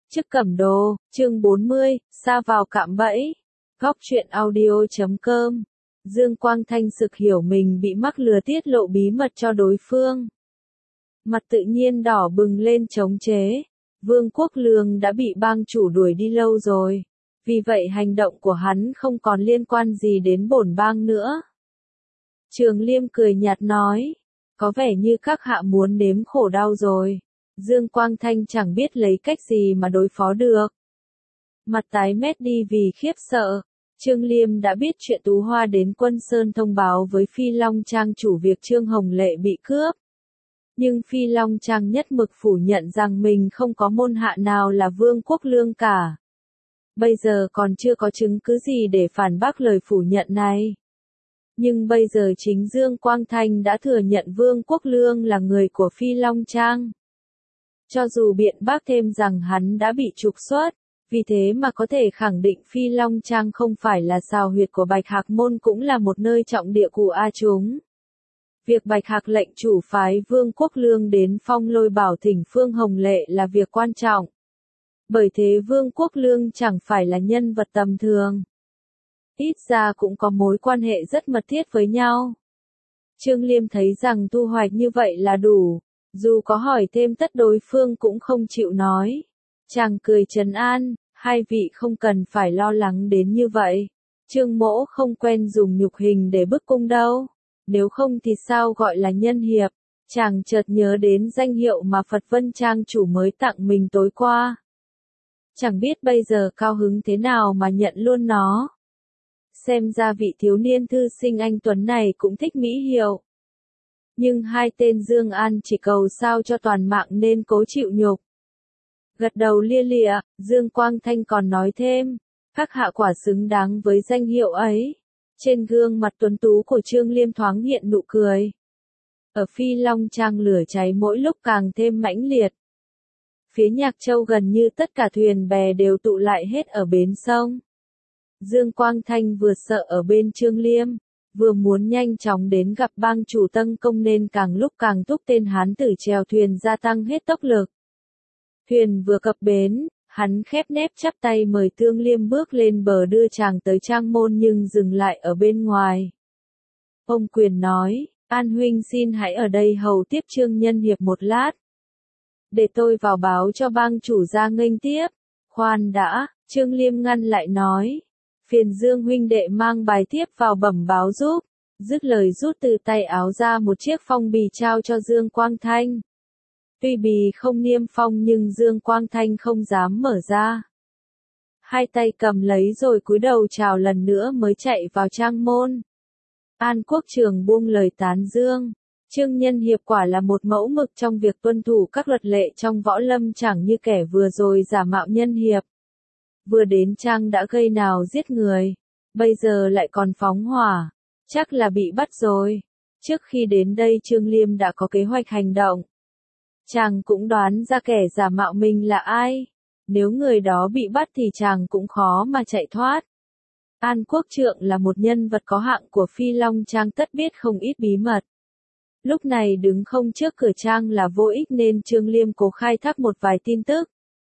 Chức Cẩm Đồ, chương 40, sa vào cạm bẫy. Góc truyện audio.com. Dương Quang Thanh sực hiểu mình bị mắc lừa tiết lộ bí mật cho đối phương. Mặt tự nhiên đỏ bừng lên chống chế. Vương Quốc Lương đã bị bang chủ đuổi đi lâu rồi. Vì vậy hành động của hắn không còn liên quan gì đến bổn bang nữa. Trường Liêm cười nhạt nói. Có vẻ như các hạ muốn nếm khổ đau rồi. Dương Quang Thanh chẳng biết lấy cách gì mà đối phó được. Mặt tái mét đi vì khiếp sợ. Trương Liêm đã biết chuyện Tú Hoa đến Quân Sơn thông báo với Phi Long Trang chủ việc Trương Hồng Lệ bị cướp. Nhưng Phi Long Trang nhất mực phủ nhận rằng mình không có môn hạ nào là Vương Quốc Lương cả. Bây giờ còn chưa có chứng cứ gì để phản bác lời phủ nhận này. Nhưng bây giờ chính Dương Quang Thanh đã thừa nhận Vương Quốc Lương là người của Phi Long Trang. Cho dù biện bác thêm rằng hắn đã bị trục xuất, vì thế mà có thể khẳng định Phi Long Trang không phải là sào huyệt của Bạch Hạc Môn cũng là một nơi trọng địa của A chúng. Việc Bạch Hạc lệnh chủ phái Vương Quốc Lương đến Phong Lôi Bảo thỉnh Phương Hồng Lệ là việc quan trọng. Bởi thế Vương Quốc Lương chẳng phải là nhân vật tầm thường. Ít ra cũng có mối quan hệ rất mật thiết với nhau. Trương Liêm thấy rằng thu hoạch như vậy là đủ. Dù có hỏi thêm tất đối phương cũng không chịu nói. Chàng cười trấn an, hai vị không cần phải lo lắng đến như vậy. Trương Mỗ không quen dùng nhục hình để bức cung đâu. Nếu không thì sao gọi là nhân hiệp. Chàng chợt nhớ đến danh hiệu mà Phật Vân Trang chủ mới tặng mình tối qua. Chẳng biết bây giờ cao hứng thế nào mà nhận luôn nó. Xem ra vị thiếu niên thư sinh anh Tuấn này cũng thích mỹ hiệu. Nhưng hai tên Dương An chỉ cầu sao cho toàn mạng nên cố chịu nhục. Gật đầu lia lịa, Dương Quang Thanh còn nói thêm, các hạ quả xứng đáng với danh hiệu ấy. Trên gương mặt tuấn tú của Trương Liêm thoáng hiện nụ cười. Ở Phi Long Trang lửa cháy mỗi lúc càng thêm mãnh liệt. Phía Nhạc Châu gần như tất cả thuyền bè đều tụ lại hết ở bến sông. Dương Quang Thanh vừa sợ ở bên Trương Liêm, vừa muốn nhanh chóng đến gặp bang chủ Tân Công nên càng lúc càng thúc tên hán tử chèo thuyền gia tăng hết tốc lực. Thuyền vừa cập bến, hắn khép nép chắp tay mời Tương Liêm bước lên bờ đưa chàng tới Trang Môn nhưng dừng lại ở bên ngoài. Ông Quyền nói, An huynh xin hãy ở đây hầu tiếp Trương Nhân Hiệp một lát. Để tôi vào báo cho bang chủ ra nghênh tiếp. Khoan đã, Trương Liêm ngăn lại nói. Phiền Dương huynh đệ mang bài tiếp vào bẩm báo giúp. Dứt lời rút từ tay áo ra một chiếc phong bì trao cho Dương Quang Thanh. Tuy bì không niêm phong nhưng Dương Quang Thanh không dám mở ra. Hai tay cầm lấy rồi cúi đầu chào lần nữa mới chạy vào Trang Môn. An Quốc Trường buông lời tán dương. Trương Nhân Hiệp quả là một mẫu mực trong việc tuân thủ các luật lệ trong võ lâm, chẳng như kẻ vừa rồi giả mạo Nhân Hiệp. Vừa đến Trang đã gây nào giết người, bây giờ lại còn phóng hỏa, chắc là bị bắt rồi. Trước khi đến đây Trương Liêm đã có kế hoạch hành động. Chàng cũng đoán ra kẻ giả mạo mình là ai. Nếu người đó bị bắt thì chàng cũng khó mà chạy thoát. An Quốc Trượng là một nhân vật có hạng của Phi Long Trang, tất biết không ít bí mật. Lúc này đứng không trước cửa Trang là vô ích nên Trương Liêm cố khai thác một vài tin tức.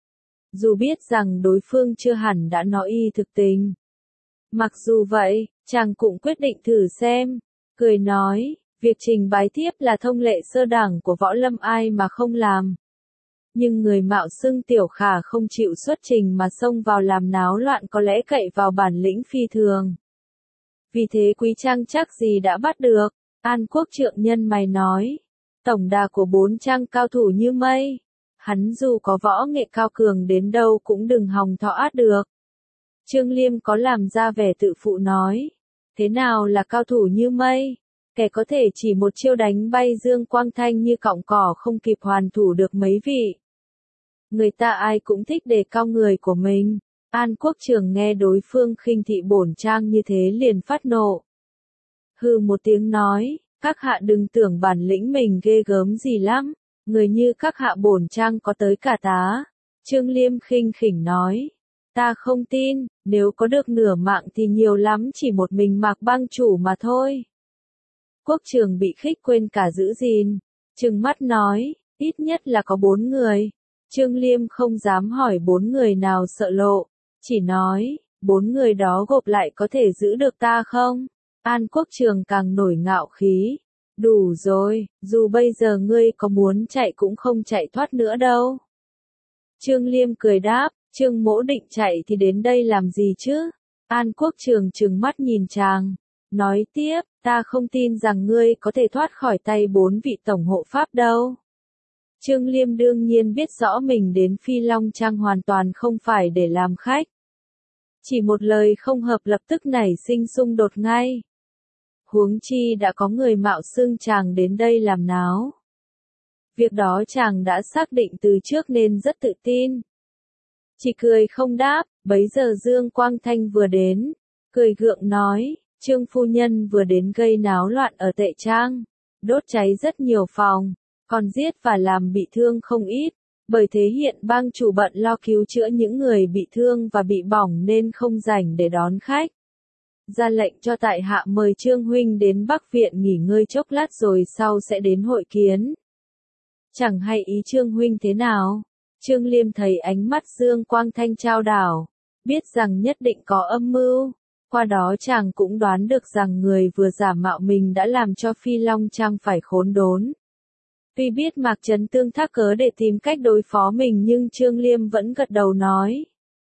Dù biết rằng đối phương chưa hẳn đã nói y thực tình. Mặc dù vậy, chàng cũng quyết định thử xem. Cười nói, việc trình bái tiếp là thông lệ sơ đẳng của võ lâm, ai mà không làm. Nhưng người mạo xưng Tiểu Khả không chịu xuất trình mà xông vào làm náo loạn có lẽ cậy vào bản lĩnh phi thường. Vì thế Quý Trang chắc gì đã bắt được. An Quốc Trượng nhân mày nói, tổng đà của 4 trang cao thủ như mây. Hắn dù có võ nghệ cao cường đến đâu cũng đừng hòng thọ át được. Trương Liêm có làm ra vẻ tự phụ nói, thế nào là cao thủ như mây? Kẻ có thể chỉ một chiêu đánh bay Dương Quang Thanh như cọng cỏ không kịp hoàn thủ được mấy vị. Người ta ai cũng thích đề cao người của mình. An Quốc Trường nghe đối phương khinh thị bổn trang như thế liền phát nộ. Hừ một tiếng nói, các hạ đừng tưởng bản lĩnh mình ghê gớm gì lắm. Người như các hạ bổn trang có tới cả tá. Trương Liêm khinh khỉnh nói. Ta không tin, nếu có được nửa mạng thì nhiều lắm chỉ một mình Mạc bang chủ mà thôi. Quốc Trường bị khích quên cả giữ gìn. Trừng mắt nói, ít nhất là có 4 người. Trương Liêm không dám hỏi 4 người nào sợ lộ, chỉ nói, 4 người đó gộp lại có thể giữ được ta không? An Quốc Trường càng nổi ngạo khí. Đủ rồi, dù bây giờ ngươi có muốn chạy cũng không chạy thoát nữa đâu. Trương Liêm cười đáp, Trương Mỗ định chạy thì đến đây làm gì chứ? An Quốc Trường trừng mắt nhìn chàng, nói tiếp, ta không tin rằng ngươi có thể thoát khỏi tay 4 vị tổng hộ pháp đâu. Trương Liêm đương nhiên biết rõ mình đến Phi Long Trang hoàn toàn không phải để làm khách. Chỉ một lời không hợp lập tức nảy sinh xung đột ngay. Huống chi đã có người mạo xưng chàng đến đây làm náo. Việc đó chàng đã xác định từ trước nên rất tự tin. Chỉ cười không đáp, bấy giờ Dương Quang Thanh vừa đến, cười gượng nói, Trương phu nhân vừa đến gây náo loạn ở Tệ Trang, đốt cháy rất nhiều phòng, còn giết và làm bị thương không ít, bởi thế hiện bang chủ bận lo cứu chữa những người bị thương và bị bỏng nên không rảnh để đón khách. Ra lệnh cho tại hạ mời Trương huynh đến Bắc Viện nghỉ ngơi chốc lát rồi sau sẽ đến hội kiến. Chẳng hay ý Trương huynh thế nào? Trương Liêm thấy ánh mắt Dương Quang Thanh trao đảo, biết rằng nhất định có âm mưu. Qua đó chàng cũng đoán được rằng người vừa giả mạo mình đã làm cho Phi Long Trang phải khốn đốn. Tuy biết Mạc Trấn Tương thác cớ để tìm cách đối phó mình nhưng Trương Liêm vẫn gật đầu nói.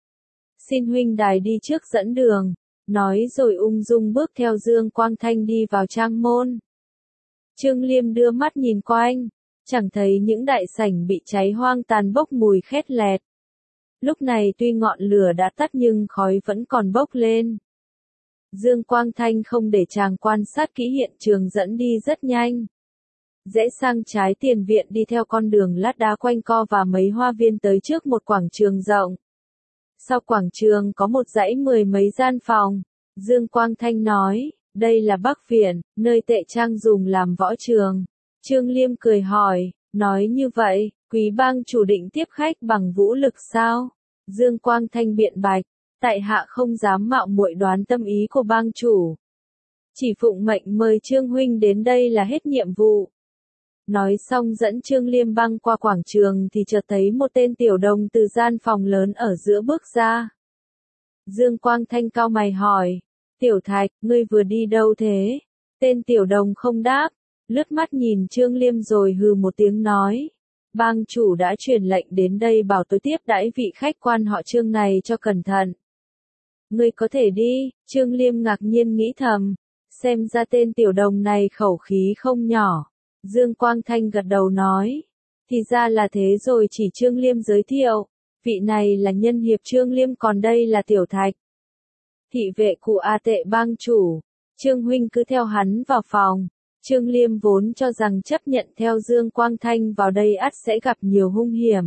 Xin huynh đài đi trước dẫn đường, nói rồi ung dung bước theo Dương Quang Thanh đi vào trang môn. Trương Liêm đưa mắt nhìn quanh, chẳng thấy những đại sảnh bị cháy hoang tàn bốc mùi khét lẹt. Lúc này tuy ngọn lửa đã tắt nhưng khói vẫn còn bốc lên. Dương Quang Thanh không để chàng quan sát kỹ hiện trường dẫn đi rất nhanh. Rẽ sang trái tiền viện đi theo con đường lát đá quanh co và mấy hoa viên tới trước một quảng trường rộng. Sau quảng trường có một dãy 10 mấy gian phòng. Dương Quang Thanh nói, đây là Bắc Viện, nơi Tệ Trang dùng làm võ trường. Trương Liêm cười hỏi, nói như vậy, quý bang chủ định tiếp khách bằng vũ lực sao? Dương Quang Thanh biện bạch, tại hạ không dám mạo muội đoán tâm ý của bang chủ. Chỉ phụng mệnh mời Trương huynh đến đây là hết nhiệm vụ. Nói xong dẫn Trương Liêm băng qua quảng trường thì chợt thấy một tên tiểu đồng từ gian phòng lớn ở giữa bước ra. Dương Quang Thanh cau mày hỏi, Tiểu Thạch, ngươi vừa đi đâu thế? Tên tiểu đồng không đáp, lướt mắt nhìn Trương Liêm rồi hừ một tiếng nói. Bang chủ đã truyền lệnh đến đây bảo tôi tiếp đãi vị khách quan họ Trương này cho cẩn thận. Ngươi có thể đi, Trương Liêm ngạc nhiên nghĩ thầm, xem ra tên tiểu đồng này khẩu khí không nhỏ. Dương Quang Thanh gật đầu nói, thì ra là thế rồi chỉ Trương Liêm giới thiệu, vị này là nhân hiệp Trương Liêm còn đây là Tiểu Thạch. Thị vệ của A Tệ bang chủ, Trương huynh cứ theo hắn vào phòng. Trương Liêm vốn cho rằng chấp nhận theo Dương Quang Thanh vào đây ắt sẽ gặp nhiều hung hiểm.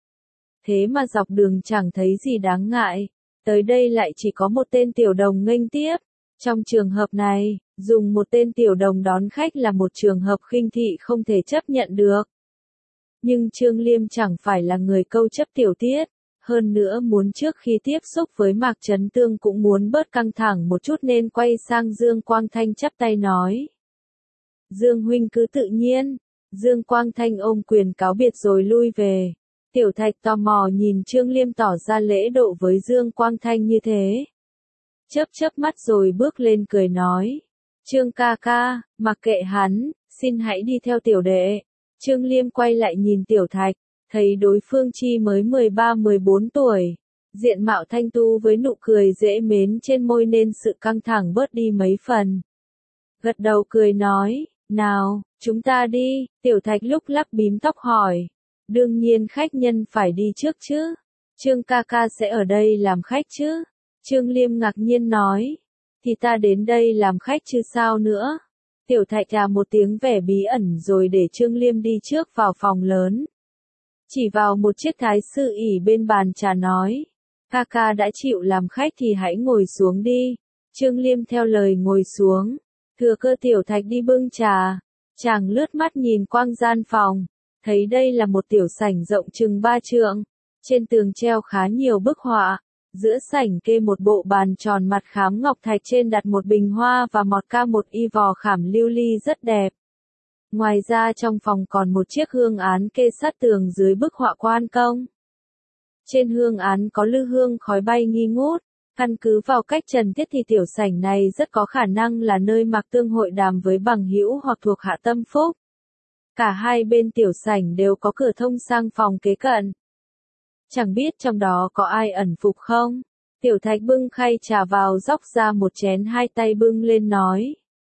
Thế mà dọc đường chẳng thấy gì đáng ngại, tới đây lại chỉ có một tên tiểu đồng nghênh tiếp. Trong trường hợp này, dùng một tên tiểu đồng đón khách là một trường hợp khinh thị không thể chấp nhận được. Nhưng Trương Liêm chẳng phải là người câu chấp tiểu tiết, hơn nữa muốn trước khi tiếp xúc với Mạc Trấn Tương cũng muốn bớt căng thẳng một chút nên quay sang Dương Quang Thanh chắp tay nói. Dương huynh cứ tự nhiên. Dương Quang Thanh ôm quyền cáo biệt rồi lui về. Tiểu Thạch tò mò nhìn Trương Liêm tỏ ra lễ độ với Dương Quang Thanh như thế. Chớp chớp mắt rồi bước lên cười nói. Trương ca ca, mặc kệ hắn, xin hãy đi theo tiểu đệ. Trương Liêm quay lại nhìn Tiểu Thạch, thấy đối phương chi mới 13-14 tuổi. Diện mạo thanh tu với nụ cười dễ mến trên môi nên sự căng thẳng bớt đi mấy phần. Gật đầu cười nói. Nào, chúng ta đi, Tiểu Thạch lúc lắc bím tóc hỏi. Đương nhiên khách nhân phải đi trước chứ. Trương ca ca sẽ ở đây làm khách chứ. Trương Liêm ngạc nhiên nói. Thì ta đến đây làm khách chứ sao nữa. Tiểu Thạch à một tiếng vẻ bí ẩn rồi để Trương Liêm đi trước vào phòng lớn. Chỉ vào một chiếc thái sư ỷ bên bàn trà nói. Ca ca đã chịu làm khách thì hãy ngồi xuống đi. Trương Liêm theo lời ngồi xuống. Thừa cơ Tiểu Thạch đi bưng trà, chàng lướt mắt nhìn quang gian phòng, thấy đây là một tiểu sảnh rộng chừng 3 trượng, trên tường treo khá nhiều bức họa, giữa sảnh kê một bộ bàn tròn mặt khám ngọc thạch trên đặt một bình hoa và một ca một y vò khảm lưu ly rất đẹp. Ngoài ra trong phòng còn một chiếc hương án kê sát tường dưới bức họa Quan Công. Trên hương án có lư hương khói bay nghi ngút. Căn cứ vào cách trần thiết thì tiểu sảnh này rất có khả năng là nơi Mạc Tương hội đàm với bằng hữu hoặc thuộc hạ tâm phúc. Cả hai bên tiểu sảnh đều có cửa thông sang phòng kế cận. Chẳng biết trong đó có ai ẩn phục không? Tiểu Thạch bưng khay trà vào dốc ra một chén, hai tay bưng lên nói.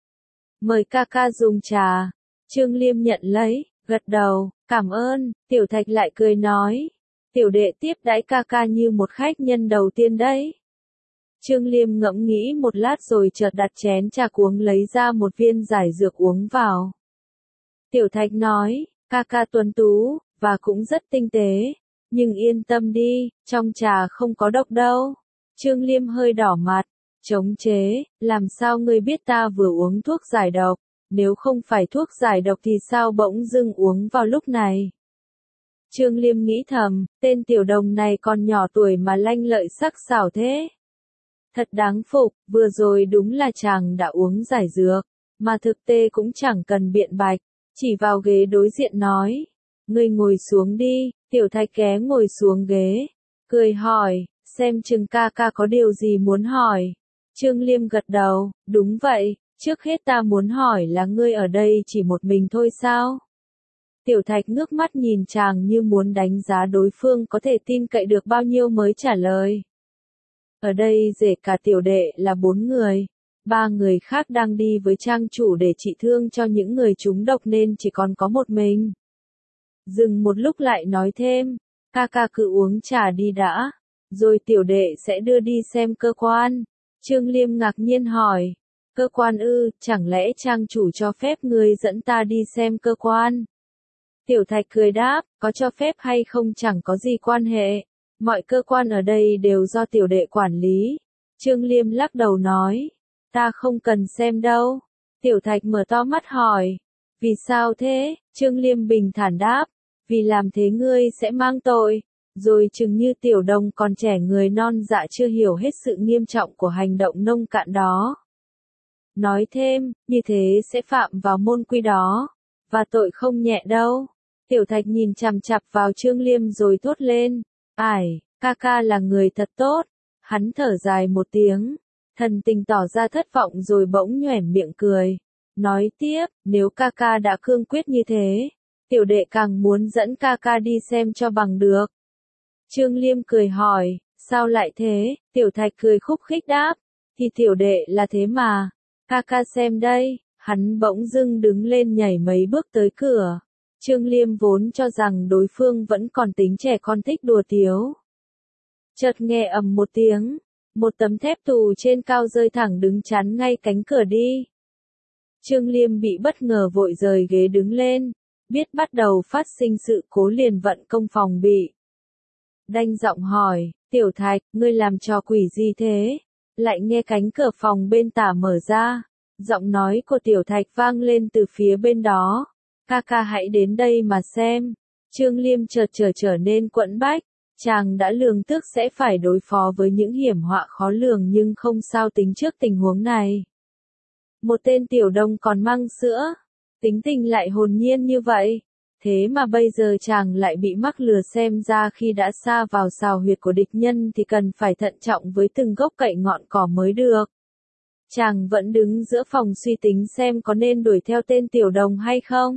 Mời ca ca dùng trà. Trương Liêm nhận lấy, gật đầu, cảm ơn. Tiểu Thạch lại cười nói. Tiểu đệ tiếp đãi ca ca như một khách nhân đầu tiên đấy. Trương Liêm ngẫm nghĩ một lát rồi chợt đặt chén trà cuống lấy ra một viên giải dược uống vào. Tiểu Thạch nói, ca ca tuấn tú, và cũng rất tinh tế, nhưng yên tâm đi, trong trà không có độc đâu. Trương Liêm hơi đỏ mặt, chống chế, làm sao ngươi biết ta vừa uống thuốc giải độc, nếu không phải thuốc giải độc thì sao bỗng dưng uống vào lúc này. Trương Liêm nghĩ thầm, tên tiểu đồng này còn nhỏ tuổi mà lanh lợi sắc sảo thế. Thật đáng phục, vừa rồi đúng là chàng đã uống giải dược, mà thực tế cũng chẳng cần biện bạch, chỉ vào ghế đối diện nói. Ngươi ngồi xuống đi. Tiểu Thạch ghé ngồi xuống ghế, cười hỏi, xem chừng ca ca có điều gì muốn hỏi. Trương Liêm gật đầu, đúng vậy, trước hết ta muốn hỏi là ngươi ở đây chỉ một mình thôi sao? Tiểu Thạch ngước mắt nhìn chàng như muốn đánh giá đối phương có thể tin cậy được bao nhiêu mới trả lời. Ở đây rể cả tiểu đệ là 4 người, 3 người khác đang đi với trang chủ để trị thương cho những người trúng độc nên chỉ còn có một mình. Dừng một lúc lại nói thêm, ca ca cứ uống trà đi đã, rồi tiểu đệ sẽ đưa đi xem cơ quan. Trương Liêm ngạc nhiên hỏi, cơ quan ư, chẳng lẽ trang chủ cho phép ngươi dẫn ta đi xem cơ quan? Tiểu Thạch cười đáp, có cho phép hay không chẳng có gì quan hệ, mọi cơ quan ở đây đều do tiểu đệ quản lý. Trương Liêm lắc đầu nói, ta không cần xem đâu. Tiểu Thạch mở to mắt hỏi, vì sao thế? Trương Liêm bình thản đáp, vì làm thế ngươi sẽ mang tội, rồi chừng như tiểu đồng còn trẻ người non dạ chưa hiểu hết sự nghiêm trọng của hành động nông cạn đó. Nói thêm, như thế sẽ phạm vào môn quy đó, và tội không nhẹ đâu. Tiểu Thạch nhìn chằm chằm vào Trương Liêm rồi thốt lên, ải, ca ca là người thật tốt. Hắn thở dài một tiếng, thần tình tỏ ra thất vọng rồi bỗng nhoẻn miệng cười, nói tiếp, nếu ca ca đã cương quyết như thế, tiểu đệ càng muốn dẫn ca ca đi xem cho bằng được. Trương Liêm cười hỏi, sao lại thế? Tiểu Thạch cười khúc khích đáp, thì tiểu đệ là thế mà, ca ca xem đây. Hắn bỗng dưng đứng lên nhảy mấy bước tới cửa. Trương Liêm vốn cho rằng đối phương vẫn còn tính trẻ con thích đùa tiếu. Chợt nghe ầm một tiếng, một tấm thép tù trên cao rơi thẳng đứng chắn ngay cánh cửa đi. Trương Liêm bị bất ngờ vội rời ghế đứng lên, biết bắt đầu phát sinh sự cố liền vận công phòng bị. Đanh giọng hỏi, Tiểu Thạch, ngươi làm trò quỷ gì thế? Lại nghe cánh cửa phòng bên tả mở ra, giọng nói của Tiểu Thạch vang lên từ phía bên đó. Ca ca hãy đến đây mà xem. Trương Liêm chợt trở nên quẫn bách, chàng đã lường trước sẽ phải đối phó với những hiểm họa khó lường nhưng không sao tính trước tình huống này. Một tên tiểu đồng còn mang sữa, tính tình lại hồn nhiên như vậy, thế mà bây giờ chàng lại bị mắc lừa, xem ra khi đã sa vào sào huyệt của địch nhân thì cần phải thận trọng với từng gốc cậy ngọn cỏ mới được. Chàng vẫn đứng giữa phòng suy tính xem có nên đuổi theo tên tiểu đồng hay không.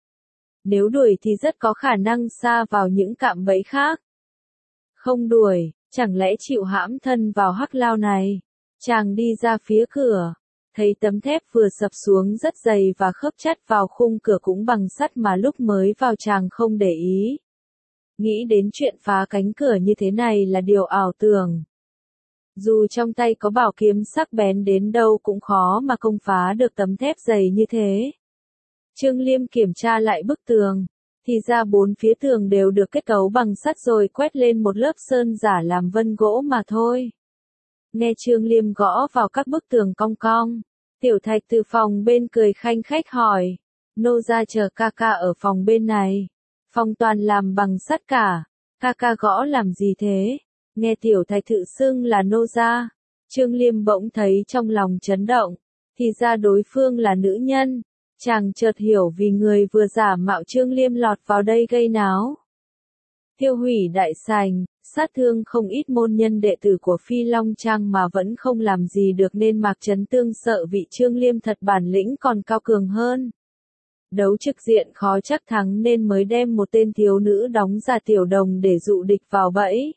Nếu đuổi thì rất có khả năng sa vào những cạm bẫy khác. Không đuổi, chẳng lẽ chịu hãm thân vào hắc lao này. Chàng đi ra phía cửa, thấy tấm thép vừa sập xuống rất dày và khớp chặt vào khung cửa cũng bằng sắt mà lúc mới vào chàng không để ý. Nghĩ đến chuyện phá cánh cửa như thế này là điều ảo tưởng. Dù trong tay có bảo kiếm sắc bén đến đâu cũng khó mà công phá được tấm thép dày như thế. Trương Liêm kiểm tra lại bức tường, thì ra 4 phía tường đều được kết cấu bằng sắt rồi quét lên một lớp sơn giả làm vân gỗ mà thôi. Nghe Trương Liêm gõ vào các bức tường cong cong, Tiểu Thạch từ phòng bên cười khanh khách hỏi, nô gia chờ ca ca ở phòng bên này, phòng toàn làm bằng sắt cả, ca ca gõ làm gì thế? Nghe Tiểu Thạch tự xưng là nô gia, Trương Liêm bỗng thấy trong lòng chấn động, thì ra đối phương là nữ nhân. Chàng chợt hiểu vì người vừa giả mạo Trương Liêm lọt vào đây gây náo. Tiêu hủy đại sảnh, sát thương không ít môn nhân đệ tử của Phi Long Trang mà vẫn không làm gì được nên Mạc Chấn Tương sợ vị Trương Liêm thật bản lĩnh còn cao cường hơn. Đấu trực diện khó chắc thắng nên mới đem một tên thiếu nữ đóng giả tiểu đồng để dụ địch vào bẫy.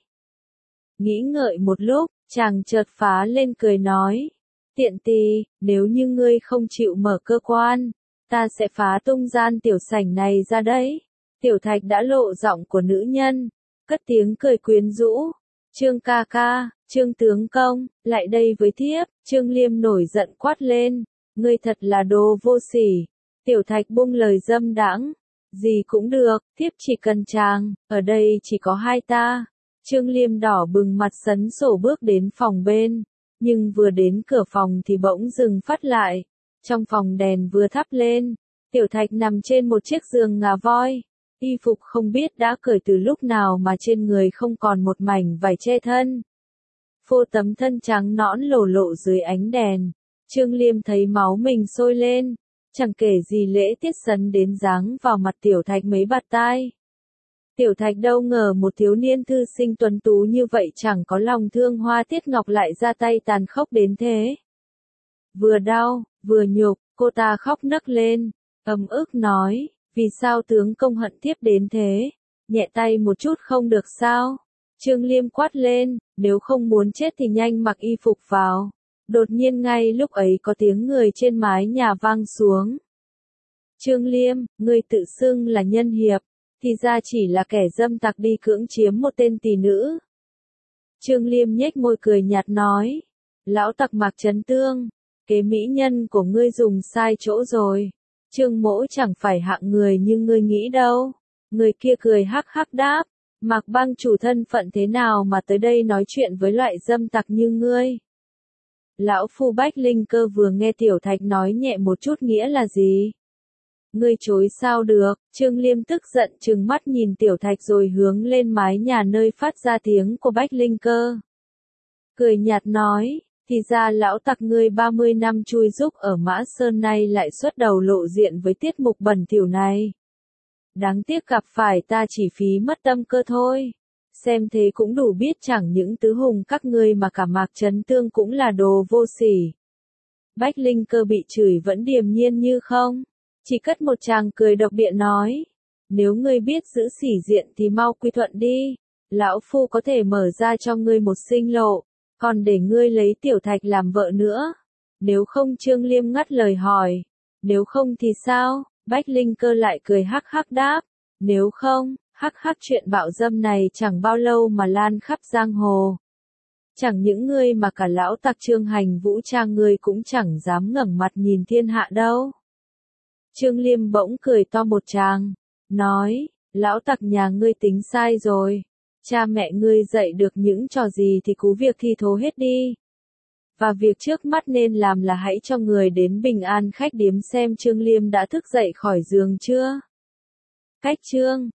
Nghĩ ngợi một lúc, chàng chợt phá lên cười nói. Tiện tì, nếu như ngươi không chịu mở cơ quan, ta sẽ phá tung gian tiểu sảnh này ra đấy. Tiểu Thạch đã lộ giọng của nữ nhân, cất tiếng cười quyến rũ. Trương ca ca, Trương tướng công, lại đây với thiếp. Trương Liêm nổi giận quát lên, ngươi thật là đồ vô sỉ. Tiểu Thạch buông lời dâm đãng, gì cũng được, thiếp chỉ cần chàng, ở đây chỉ có hai ta. Trương Liêm đỏ bừng mặt sấn sổ bước đến phòng bên, nhưng vừa đến cửa phòng thì bỗng dừng phát lại. Trong phòng đèn vừa thắp lên, Tiểu Thạch nằm trên một chiếc giường ngà voi. Y phục không biết đã cởi từ lúc nào mà trên người không còn một mảnh vải che thân. Phô tấm thân trắng nõn lộ lộ dưới ánh đèn. Trương Liêm thấy máu mình sôi lên, chẳng kể gì lễ tiết sấn đến giáng vào mặt Tiểu Thạch mấy bạt tai. Tiểu Thạch đâu ngờ một thiếu niên thư sinh tuấn tú như vậy chẳng có lòng thương hoa tiết ngọc lại ra tay tàn khốc đến thế. Vừa đau, vừa nhục, cô ta khóc nấc lên, ấm ức nói, vì sao tướng công hận thiếp đến thế, nhẹ tay một chút không được sao? Trương Liêm quát lên, nếu không muốn chết thì nhanh mặc y phục vào. Đột nhiên ngay lúc ấy có tiếng người trên mái nhà vang xuống. Trương Liêm, ngươi tự xưng là nhân hiệp, thì ra chỉ là kẻ dâm tặc đi cưỡng chiếm một tên tỷ nữ. Trương Liêm nhếch môi cười nhạt nói, lão tặc Mạc Chấn Tương, kế mỹ nhân của ngươi dùng sai chỗ rồi. Trương mỗ chẳng phải hạng người như ngươi nghĩ đâu. Người kia cười hắc hắc đáp, Mạc bang chủ thân phận thế nào mà tới đây nói chuyện với loại dâm tặc như ngươi. Lão phu Bách Linh Cơ vừa nghe Tiểu Thạch nói nhẹ một chút nghĩa là gì? Ngươi chối sao được? Trương Liêm tức giận trừng mắt nhìn Tiểu Thạch rồi hướng lên mái nhà nơi phát ra tiếng của Bách Linh Cơ. Cười nhạt nói, thì ra lão tặc ngươi 30 năm chui rúc ở Mã Sơn nay lại xuất đầu lộ diện với tiết mục bẩn thỉu này. Đáng tiếc gặp phải ta chỉ phí mất tâm cơ thôi. Xem thế cũng đủ biết chẳng những tứ hùng các ngươi mà cả Mạc Chấn Tương cũng là đồ vô sỉ. Bách Linh Cơ bị chửi vẫn điềm nhiên như không. Chỉ cất một tràng cười độc địa nói. Nếu ngươi biết giữ sỉ diện thì mau quy thuận đi. Lão phu có thể mở ra cho ngươi một sinh lộ. Còn để ngươi lấy Tiểu Thạch làm vợ nữa. Nếu không Trương Liêm ngắt lời hỏi. Nếu không thì sao? Bách Linh Cơ lại cười hắc hắc đáp. Nếu không, hắc hắc chuyện bạo dâm này chẳng bao lâu mà lan khắp giang hồ. Chẳng những ngươi mà cả lão tặc Trương Hành Vũ Trang ngươi cũng chẳng dám ngẩng mặt nhìn thiên hạ đâu. Trương Liêm bỗng cười to một tràng, nói, lão tặc nhà ngươi tính sai rồi. Cha mẹ ngươi dạy được những trò gì thì cú việc thi thố hết đi. Và việc trước mắt nên làm là hãy cho người đến Bình An khách điếm xem Trương Liêm đã thức dậy khỏi giường chưa. Cách chương